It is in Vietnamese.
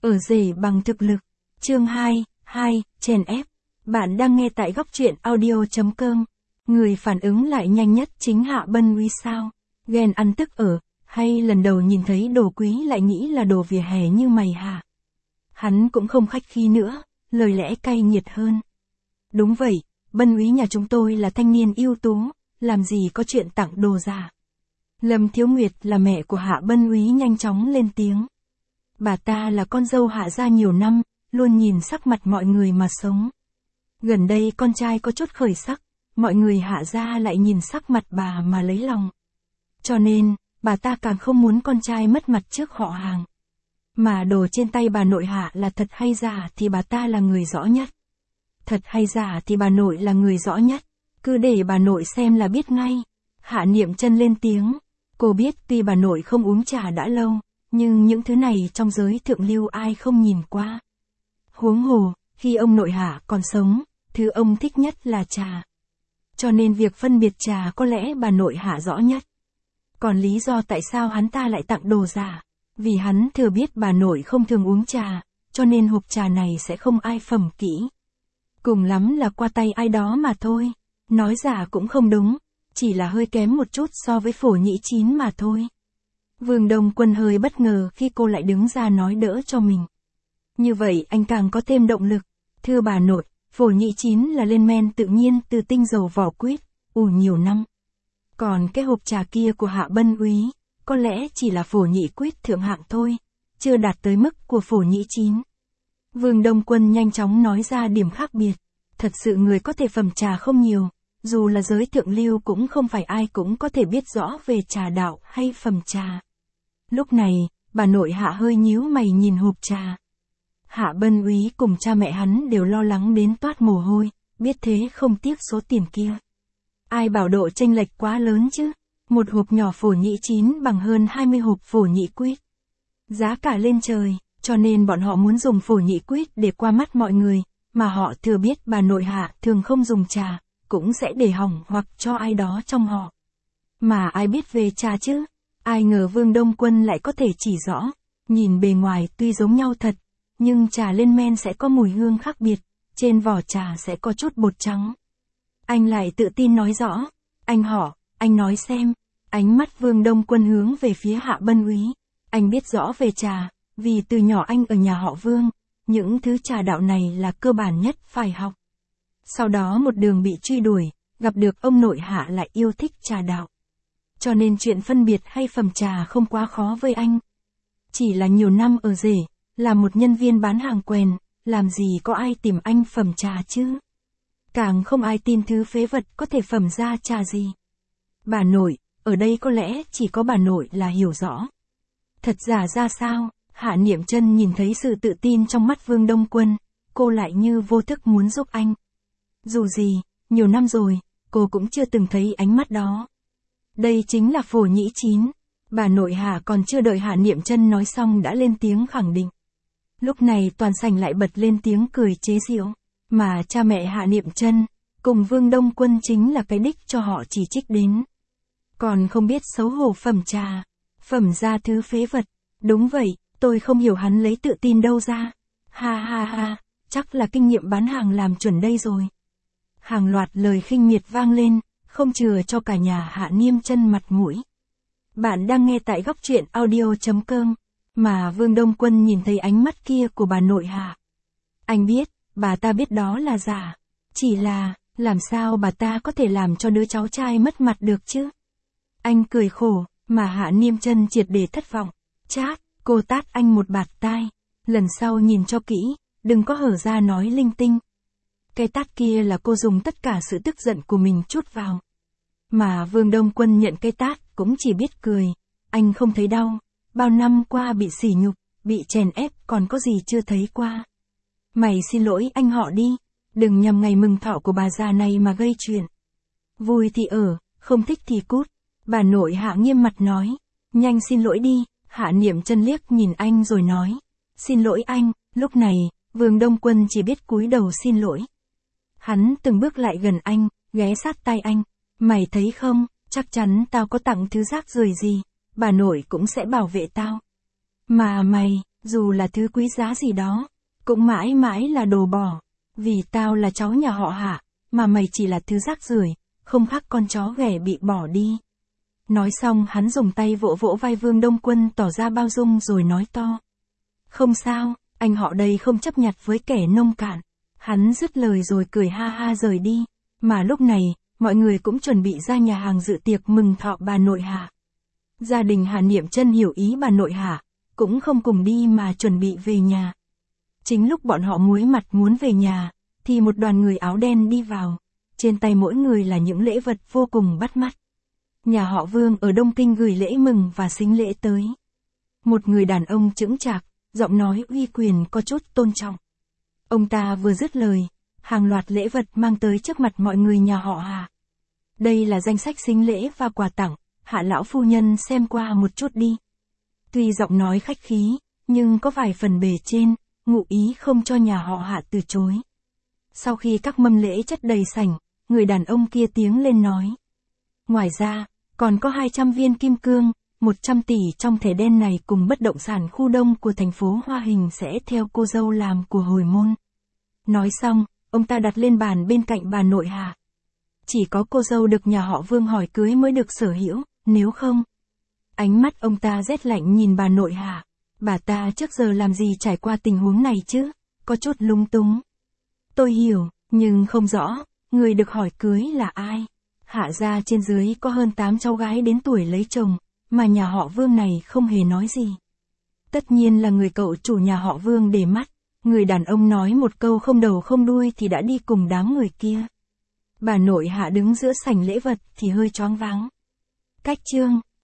Ở rể bằng thực lực. Chương 2, chèn ép. Bạn đang nghe tại góc truyện audio.com. Người phản ứng lại nhanh nhất chính Hạ Bân Uy sao? Ghen ăn tức ở, hay lần đầu nhìn thấy đồ quý lại nghĩ là đồ vỉa hè như mày hả? Hắn cũng không khách khí nữa, lời lẽ cay nghiệt hơn. Đúng vậy, Bân Úy nhà chúng tôi là thanh niên ưu tú, làm gì có chuyện tặng đồ giả. Lâm Thiếu Nguyệt là mẹ của Hạ Bân Úy nhanh chóng lên tiếng. Bà ta là con dâu Hạ gia nhiều năm, luôn nhìn sắc mặt mọi người mà sống. Gần đây con trai có chút khởi sắc, mọi người Hạ gia lại nhìn sắc mặt bà mà lấy lòng. Cho nên, bà ta càng không muốn con trai mất mặt trước họ hàng. Mà đồ trên tay bà nội Hạ là thật hay giả thì bà ta là người rõ nhất. Thật hay giả thì bà nội là người rõ nhất, cứ để bà nội xem là biết ngay. Hạ Niệm Chân lên tiếng, cô biết tuy bà nội không uống trà đã lâu, nhưng những thứ này trong giới thượng lưu ai không nhìn qua. Huống hồ, khi ông nội Hạ còn sống, thứ ông thích nhất là trà. Cho nên việc phân biệt trà có lẽ bà nội Hạ rõ nhất. Còn lý do tại sao hắn ta lại tặng đồ giả, vì hắn thừa biết bà nội không thường uống trà, cho nên hộp trà này sẽ không ai phẩm kỹ. Cùng lắm là qua tay ai đó mà thôi, nói giả cũng không đúng, chỉ là hơi kém một chút so với Phổ Nhĩ Chín mà thôi. Vương Đông Quân hơi bất ngờ khi cô lại đứng ra nói đỡ cho mình. Như vậy anh càng có thêm động lực. Thưa bà nội, Phổ Nhĩ Chín là lên men tự nhiên từ tinh dầu vỏ quýt, ủ nhiều năm. Còn cái hộp trà kia của Hạ Bân Úy, có lẽ chỉ là Phổ Nhĩ quýt thượng hạng thôi, chưa đạt tới mức của Phổ Nhĩ Chín. Vương Đông Quân nhanh chóng nói ra điểm khác biệt. Thật sự người có thể phẩm trà không nhiều, dù là giới thượng lưu cũng không phải ai cũng có thể biết rõ về trà đạo hay phẩm trà. Lúc này, bà nội Hạ hơi nhíu mày nhìn hộp trà. Hạ Bân Úy cùng cha mẹ hắn đều lo lắng đến toát mồ hôi, biết thế không tiếc số tiền kia. Ai bảo độ chênh lệch quá lớn chứ, một hộp nhỏ Phổ Nhĩ Chín bằng hơn 20 hộp Phổ Nhĩ quýt. Giá cả lên trời, cho nên bọn họ muốn dùng Phổ Nhĩ quýt để qua mắt mọi người, mà họ thừa biết bà nội Hạ thường không dùng trà, cũng sẽ để hỏng hoặc cho ai đó trong họ. Mà ai biết về trà chứ? Ai ngờ Vương Đông Quân lại có thể chỉ rõ, nhìn bề ngoài tuy giống nhau thật, nhưng trà lên men sẽ có mùi hương khác biệt, trên vỏ trà sẽ có chút bột trắng. Anh lại tự tin nói rõ, anh nói xem, ánh mắt Vương Đông Quân hướng về phía Hạ Bân Úy. Anh biết rõ về trà, vì từ nhỏ anh ở nhà họ Vương, những thứ trà đạo này là cơ bản nhất phải học. Sau đó một đường bị truy đuổi, gặp được ông nội Hạ lại yêu thích trà đạo. Cho nên chuyện phân biệt hay phẩm trà không quá khó với anh. Chỉ là nhiều năm ở rể, là một nhân viên bán hàng quèn, làm gì có ai tìm anh phẩm trà chứ? Càng không ai tin thứ phế vật có thể phẩm ra trà gì. Bà nội, ở đây có lẽ chỉ có bà nội là hiểu rõ. Thật giả ra sao? Hạ Niệm Chân nhìn thấy sự tự tin trong mắt Vương Đông Quân, cô lại như vô thức muốn giúp anh. Dù gì, nhiều năm rồi, cô cũng chưa từng thấy ánh mắt đó. Đây chính là Phổ Nhĩ Chín. Bà nội Hạ còn chưa đợi Hạ Niệm Chân nói xong đã lên tiếng khẳng định. Lúc này toàn sảnh lại bật lên tiếng cười chế giễu, mà cha mẹ Hạ Niệm Chân cùng Vương Đông Quân chính là cái đích cho họ chỉ trích đến. Còn không biết xấu hổ phẩm trà, phẩm ra thứ phế vật. Đúng vậy, tôi không hiểu hắn lấy tự tin đâu ra. Ha ha ha, chắc là kinh nghiệm bán hàng làm chuẩn đây rồi. Hàng loạt lời khinh miệt vang lên, không chừa cho cả nhà Hạ Niệm Chân mặt mũi. Bạn đang nghe tại góc truyện audio.com, mà Vương Đông Quân nhìn thấy ánh mắt kia của bà nội Hạ. Anh biết, bà ta biết đó là giả. Chỉ là, làm sao bà ta có thể làm cho đứa cháu trai mất mặt được chứ? Anh cười khổ, mà Hạ Niệm Chân triệt để thất vọng. Chát, cô tát anh một bạt tai. Lần sau nhìn cho kỹ, đừng có hở ra nói linh tinh. Cái tát kia là cô dùng tất cả sự tức giận của mình trút vào. Mà Vương Đông Quân nhận cái tát cũng chỉ biết cười. Anh không thấy đau. Bao năm qua bị sỉ nhục, bị chèn ép còn có gì chưa thấy qua. Mày xin lỗi anh họ đi. Đừng nhằm ngày mừng thọ của bà già này mà gây chuyện. Vui thì ở, không thích thì cút. Bà nội Hạ nghiêm mặt nói. Nhanh xin lỗi đi. Hạ Niệm Chân liếc nhìn anh rồi nói. Xin lỗi anh. Lúc này, Vương Đông Quân chỉ biết cúi đầu xin lỗi. Hắn từng bước lại gần anh, ghé sát tai anh. Mày thấy không, chắc chắn tao có tặng thứ rác rưởi gì, bà nội cũng sẽ bảo vệ tao. Mà mày, dù là thứ quý giá gì đó, cũng mãi mãi là đồ bỏ. Vì tao là cháu nhà họ Hạ, mà mày chỉ là thứ rác rưởi, không khác con chó ghẻ bị bỏ đi. Nói xong hắn dùng tay vỗ vỗ vai Vương Đông Quân tỏ ra bao dung rồi nói to. Không sao, anh họ đây không chấp nhặt với kẻ nông cạn. Hắn dứt lời rồi cười ha ha rời đi. Mà lúc này, mọi người cũng chuẩn bị ra nhà hàng dự tiệc mừng thọ bà nội Hạ. Gia đình Hạ Niệm Chân hiểu ý bà nội Hạ, cũng không cùng đi mà chuẩn bị về nhà. Chính lúc bọn họ muối mặt muốn về nhà, thì một đoàn người áo đen đi vào. Trên tay mỗi người là những lễ vật vô cùng bắt mắt. Nhà họ Vương ở Đông Kinh gửi lễ mừng và sính lễ tới. Một người đàn ông chững chạc, giọng nói uy quyền có chút tôn trọng. Ông ta vừa dứt lời, hàng loạt lễ vật mang tới trước mặt mọi người nhà họ Hạ. Đây là danh sách sính lễ và quà tặng, Hạ lão phu nhân xem qua một chút đi. Tuy giọng nói khách khí, nhưng có vài phần bề trên, ngụ ý không cho nhà họ Hạ từ chối. Sau khi các mâm lễ chất đầy sảnh, người đàn ông kia tiếng lên nói. Ngoài ra, còn có 200 viên kim cương, 100 tỷ trong thẻ đen này cùng bất động sản khu đông của thành phố Hoa Hình sẽ theo cô dâu làm của hồi môn. Nói xong, ông ta đặt lên bàn bên cạnh bà nội Hạ. Chỉ có cô dâu được nhà họ Vương hỏi cưới mới được sở hữu, nếu không. Ánh mắt ông ta rét lạnh nhìn bà nội Hạ. Bà ta trước giờ làm gì trải qua tình huống này chứ, có chút lung túng. Tôi hiểu, nhưng không rõ, người được hỏi cưới là ai. Hạ gia trên dưới có hơn 8 cháu gái đến tuổi lấy chồng, mà nhà họ Vương này không hề nói gì. Tất nhiên là người cậu chủ nhà họ Vương để mắt. Người đàn ông nói một câu không đầu không đuôi thì đã đi cùng đám người kia. Bà nội Hạ đứng giữa sảnh lễ vật thì hơi choáng váng. Cách chương